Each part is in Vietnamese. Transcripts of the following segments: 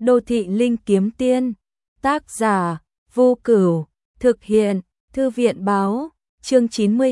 Đô thị linh kiếm tiên. Tác giả Vô Cửu. Thực hiện Thư viện báo. Chương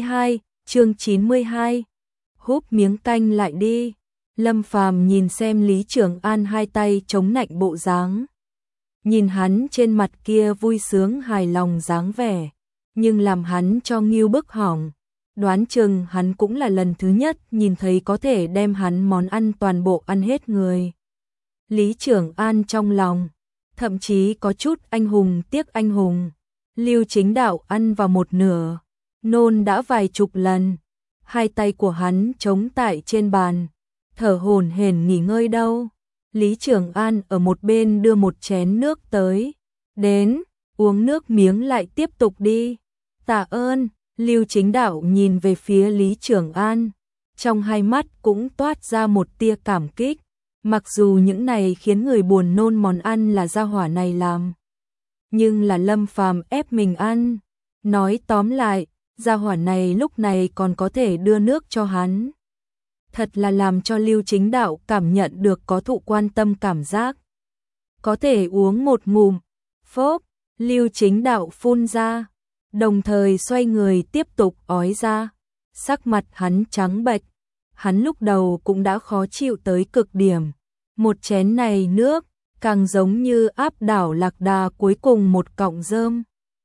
92. Húp miếng canh lại đi. Lâm Phàm nhìn xem Lý Trường An hai tay chống nạnh bộ dáng. Nhìn hắn trên mặt kia vui sướng hài lòng dáng vẻ, nhưng làm hắn cho nghiêu bức hỏng. Đoán chừng hắn cũng là lần thứ nhất nhìn thấy có thể đem hắn món ăn toàn bộ ăn hết người. Lý Trường An trong lòng, thậm chí có chút anh hùng tiếc anh hùng. Lưu Chính Đạo ăn vào một nửa, nôn đã vài chục lần. Hai tay của hắn chống tại trên bàn, thở hổn hển nghỉ ngơi đâu. Lý Trường An ở một bên đưa một chén nước tới. Đến, uống nước miếng lại tiếp tục đi. Tạ ơn. Lưu Chính Đạo nhìn về phía Lý Trường An, trong hai mắt cũng toát ra một tia cảm kích. Mặc dù những này khiến người buồn nôn món ăn là gia hỏa này làm, nhưng là Lâm Phàm ép mình ăn. Nói tóm lại, gia hỏa này lúc này còn có thể đưa nước cho hắn. Thật là làm cho Lưu Chính Đạo cảm nhận được có thụ quan tâm cảm giác. Có thể uống một ngụm, phốp, Lưu Chính Đạo phun ra, đồng thời xoay người tiếp tục ói ra. Sắc mặt hắn trắng bệch, hắn lúc đầu cũng đã khó chịu tới cực điểm. Một chén này nước, càng giống như áp đảo lạc đà cuối cùng một cọng rơm.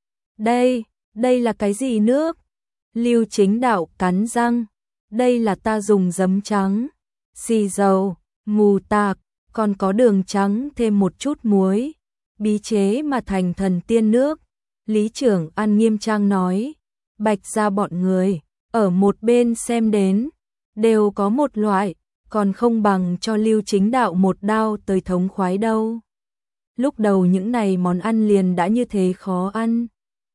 Đây là cái gì nước? Lưu Chính Đạo cắn răng. Đây là ta dùng giấm trắng, xì dầu, mù tạc, còn có đường trắng thêm một chút muối, bí chế mà thành thần tiên nước. Lý Trường An nghiêm trang nói. Bạch gia bọn người ở một bên xem đến, đều có một loại, còn không bằng cho Lưu Chính Đạo một đao tới thống khoái đâu. Lúc đầu những này món ăn liền đã như thế khó ăn,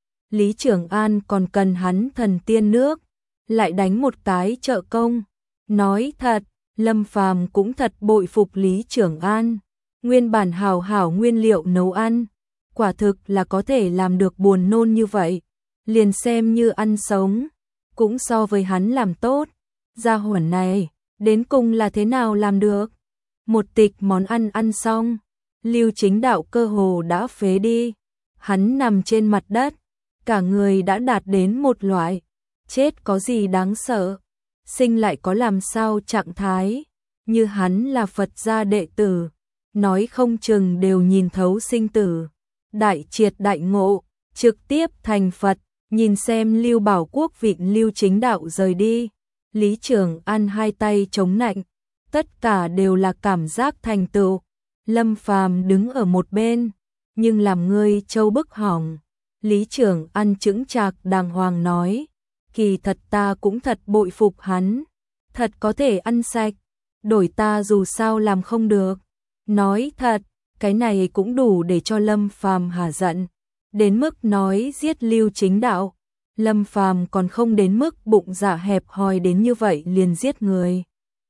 Lý Trường An còn cần hắn thần tiên nước, lại đánh một cái trợ công. Nói thật, Lâm Phàm cũng thật bội phục Lý Trường An. Nguyên bản hảo hảo nguyên liệu nấu ăn, quả thực là có thể làm được buồn nôn như vậy. Liền xem như ăn sống, cũng so với hắn làm tốt. Gia hỏa này, đến cùng là thế nào làm được? Một tịch món ăn ăn xong, Lưu Chính Đạo cơ hồ đã phế đi. Hắn nằm trên mặt đất, cả người đã đạt đến một loại chết có gì đáng sợ, sinh lại có làm sao trạng thái. Như hắn là Phật gia đệ tử, nói không chừng đều nhìn thấu sinh tử, đại triệt đại ngộ, trực tiếp thành Phật. Nhìn xem Lưu Bảo Quốc vịn Lưu Chính Đạo rời đi, Lý Trường An hai tay chống nạnh, tất cả đều là cảm giác thành tựu. Lâm Phàm đứng ở một bên, nhưng làm ngươi trâu bức hỏng. Lý Trường An chững chạc đàng hoàng nói, kỳ thật ta cũng thật bội phục hắn, thật có thể ăn sạch, đổi ta dù sao làm không được. Nói thật, cái này cũng đủ để cho Lâm Phàm hả giận, đến mức nói giết Lưu Chính Đạo. Lâm Phàm còn không đến mức bụng dạ hẹp hòi đến như vậy liền giết người.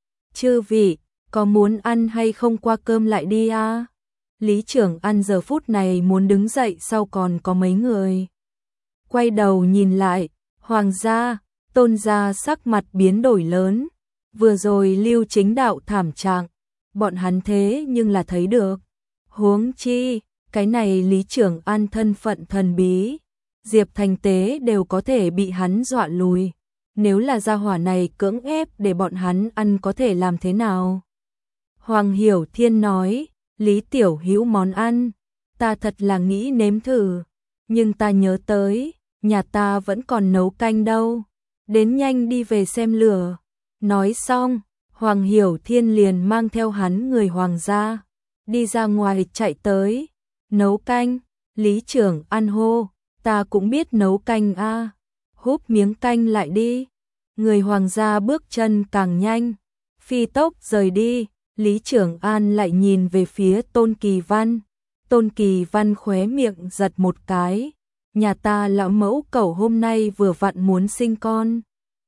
Chư vị, có muốn ăn hay không qua cơm lại đi à? Lý Trường An giờ phút này muốn đứng dậy sau còn có mấy người. Quay đầu nhìn lại, Hoàng gia, Tôn gia sắc mặt biến đổi lớn. Vừa rồi Lưu Chính Đạo thảm trạng, bọn hắn thế nhưng là thấy được. Huống chi, cái này Lý Trường An thân phận thần bí, Diệp Thành Tế đều có thể bị hắn dọa lùi. Nếu là gia hỏa này cưỡng ép để bọn hắn ăn có thể làm thế nào? Hoàng Hiểu Thiên nói, Lý Tiểu Hữu món ăn, ta thật là nghĩ nếm thử, nhưng ta nhớ tới, nhà ta vẫn còn nấu canh đâu, đến nhanh đi về xem lửa. Nói xong, Hoàng Hiểu Thiên liền mang theo hắn người Hoàng gia, đi ra ngoài chạy tới. Nấu canh, Lý Trường An hô, ta cũng biết nấu canh a, húp miếng canh lại đi. Người Hoàng gia bước chân càng nhanh, phi tốc rời đi. Lý Trường An lại nhìn về phía Tôn Kỳ Văn. Tôn Kỳ Văn khóe miệng giật một cái. Nhà ta lão mẫu cẩu hôm nay vừa vặn muốn sinh con,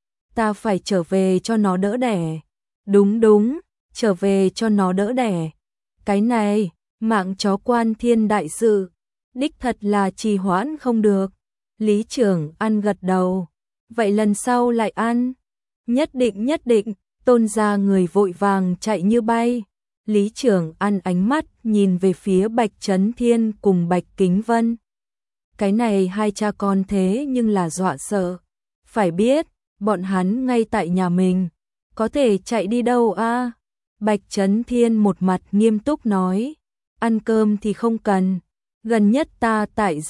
ta phải trở về cho nó đỡ đẻ. Đúng, trở về cho nó đỡ đẻ. Cái này, mạng chó quan thiên đại sự, đích thật là trì hoãn không được. Lý Trường An gật đầu. Vậy lần sau lại ăn. Nhất định. Tôn gia người vội vàng chạy như bay. Lý Trường An ánh mắt nhìn về phía Bạch Chấn Thiên cùng Bạch Kính Vân. Cái này hai cha con thế nhưng là dọa sợ. Phải biết, bọn hắn ngay tại nhà mình, có thể chạy đi đâu a? Bạch Chấn Thiên một mặt nghiêm túc nói, ăn cơm thì không cần, gần nhất ta tại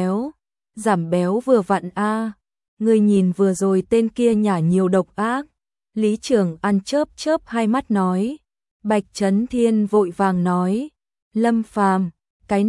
giảm béo vừa vặn a. Ngươi nhìn vừa rồi tên kia nhả nhiều độc ác. Lý Trường An chớp chớp hai mắt nói. Bạch Chấn Thiên vội vàng nói, Lâm Phàm, cái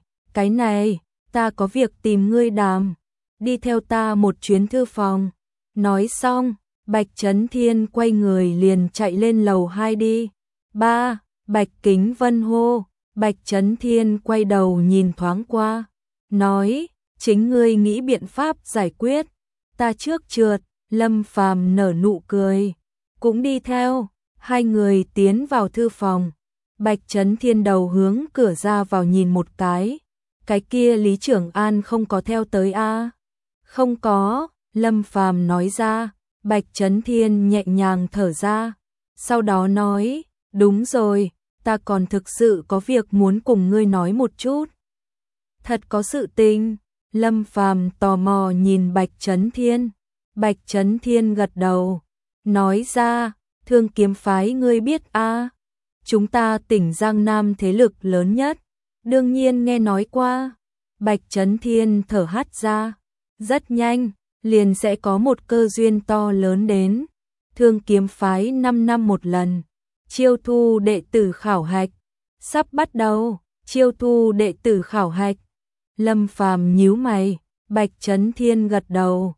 này, ta có việc tìm ngươi đàm, đi theo ta một chuyến thư phòng. Nói xong, Bạch Chấn Thiên quay người liền chạy lên lầu 2 đi. Ba, Bạch Kính Vân hô. Bạch Chấn Thiên quay đầu nhìn thoáng qua, nói, chính ngươi nghĩ biện pháp giải quyết, ta trước trượt. Lâm Phàm nở nụ cười, cũng đi theo. Hai người tiến vào thư phòng. Bạch Chấn Thiên đầu hướng cửa ra vào nhìn một cái kia Lý Trường An không có theo tới a? Không có, Lâm Phàm nói ra. Bạch Chấn Thiên nhẹ nhàng thở ra, sau đó nói, đúng rồi, ta còn thực sự có việc muốn cùng ngươi nói một chút. Thật có sự tình? Lâm Phàm tò mò nhìn Bạch Chấn Thiên. Bạch Chấn Thiên gật đầu, nói ra, Thương Kiếm phái ngươi biết a? Chúng ta tỉnh Giang Nam thế lực lớn nhất, đương nhiên nghe nói qua. Bạch Chấn Thiên thở hắt ra, rất nhanh, liền sẽ có một cơ duyên to lớn đến. Thương Kiếm phái 5 năm một lần, chiêu thu đệ tử khảo hạch, sắp bắt đầu, chiêu thu đệ tử khảo hạch. Lâm Phàm nhíu mày, Bạch Chấn Thiên gật đầu,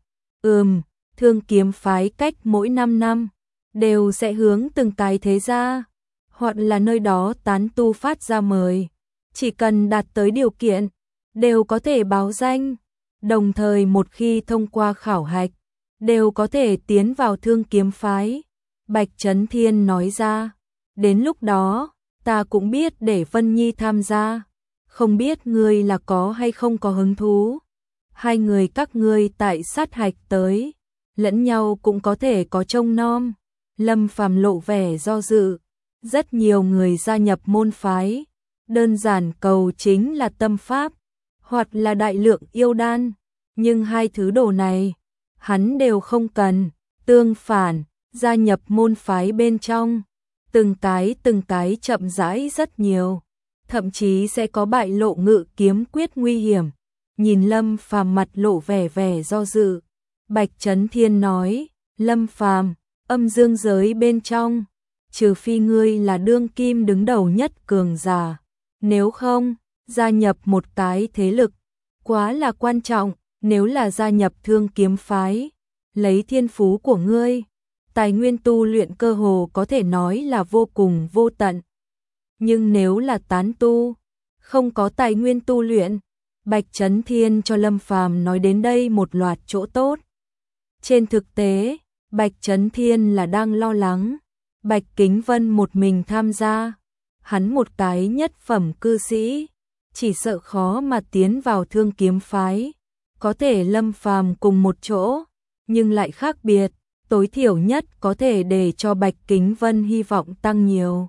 Thương Kiếm phái cách mỗi 5 năm, đều sẽ hướng từng cái thế gia, hoặc là nơi đó tán tu phát ra mời, chỉ cần đạt tới điều kiện, đều có thể báo danh, đồng thời một khi thông qua khảo hạch, đều có thể tiến vào Thương Kiếm phái. Bạch Chấn Thiên nói ra, đến lúc đó, ta cũng biết để Vân Nhi tham gia, không biết ngươi là có hay không có hứng thú. Hai người các ngươi tại sát hạch tới, lẫn nhau cũng có thể có trông nom. Lâm Phàm lộ vẻ do dự, rất nhiều người gia nhập môn phái, đơn giản cầu chính là tâm pháp, hoặc là đại lượng yêu đan, nhưng hai thứ đồ này, hắn đều không cần, tương phản, gia nhập môn phái bên trong, từng cái chậm rãi rất nhiều, thậm chí sẽ có bại lộ ngự kiếm quyết nguy hiểm. Nhìn Lâm Phàm mặt lộ vẻ do dự, Bạch Chấn Thiên nói, Lâm Phàm, âm dương giới bên trong, trừ phi ngươi là đương kim đứng đầu nhất cường giả, nếu không, gia nhập một cái thế lực, quá là quan trọng. Nếu là gia nhập Thương Kiếm phái, lấy thiên phú của ngươi, tài nguyên tu luyện cơ hồ có thể nói là vô cùng vô tận. Nhưng nếu là tán tu, không có tài nguyên tu luyện, Bạch Chấn Thiên cho Lâm Phàm nói đến đây một loạt chỗ tốt. Trên thực tế, Bạch Chấn Thiên là đang lo lắng, Bạch Kính Vân một mình tham gia, hắn một cái nhất phẩm cư sĩ, chỉ sợ khó mà tiến vào Thương Kiếm phái. Có thể Lâm Phàm cùng một chỗ, nhưng lại khác biệt, tối thiểu nhất có thể để cho Bạch Kính Vân hy vọng tăng nhiều.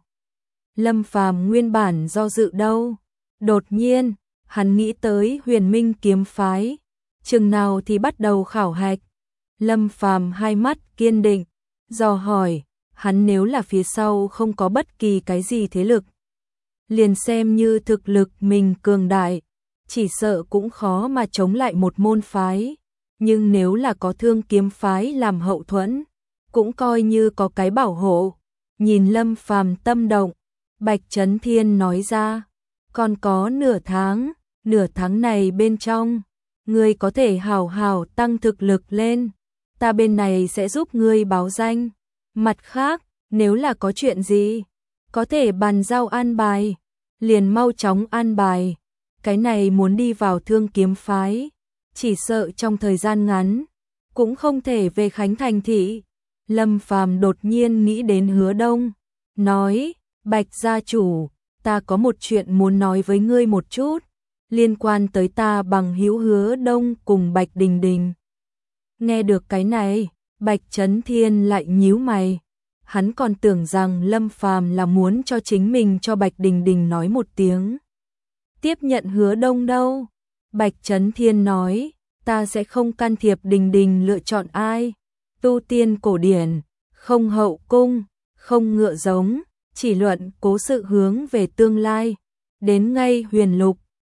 Lâm Phàm nguyên bản do dự đâu, đột nhiên, hắn nghĩ tới Huyền Minh kiếm phái, chừng nào thì bắt đầu khảo hạch. Lâm Phàm hai mắt kiên định, dò hỏi, hắn nếu là phía sau không có bất kỳ cái gì thế lực, liền xem như thực lực mình cường đại, chỉ sợ cũng khó mà chống lại một môn phái, nhưng nếu là có Thương Kiếm phái làm hậu thuẫn, cũng coi như có cái bảo hộ. Nhìn Lâm Phàm tâm động, Bạch Chấn Thiên nói ra, còn có nửa tháng này bên trong, ngươi có thể hào hào tăng thực lực lên, ta bên này sẽ giúp ngươi báo danh. Mặt khác, nếu là có chuyện gì, có thể bàn giao an bài, liền mau chóng an bài. Cái này muốn đi vào Thương Kiếm phái, chỉ sợ trong thời gian ngắn, cũng không thể về Khánh Thành thị. Lâm Phàm đột nhiên nghĩ đến Hứa Đông, nói, Bạch gia chủ, ta có một chuyện muốn nói với ngươi một chút, liên quan tới ta bằng hữu Hứa Đông cùng Bạch Đình Đình. Nghe được cái này, Bạch Chấn Thiên lại nhíu mày, hắn còn tưởng rằng Lâm Phàm là muốn cho chính mình cho Bạch Đình Đình nói một tiếng. Tiếp nhận Hứa Đông đâu? Bạch Chấn Thiên nói, ta sẽ không can thiệp Đình Đình lựa chọn ai. Tu tiên cổ điển, không hậu cung, không ngựa giống, chỉ luận cố sự hướng về tương lai. Đến ngay Huyền Lục,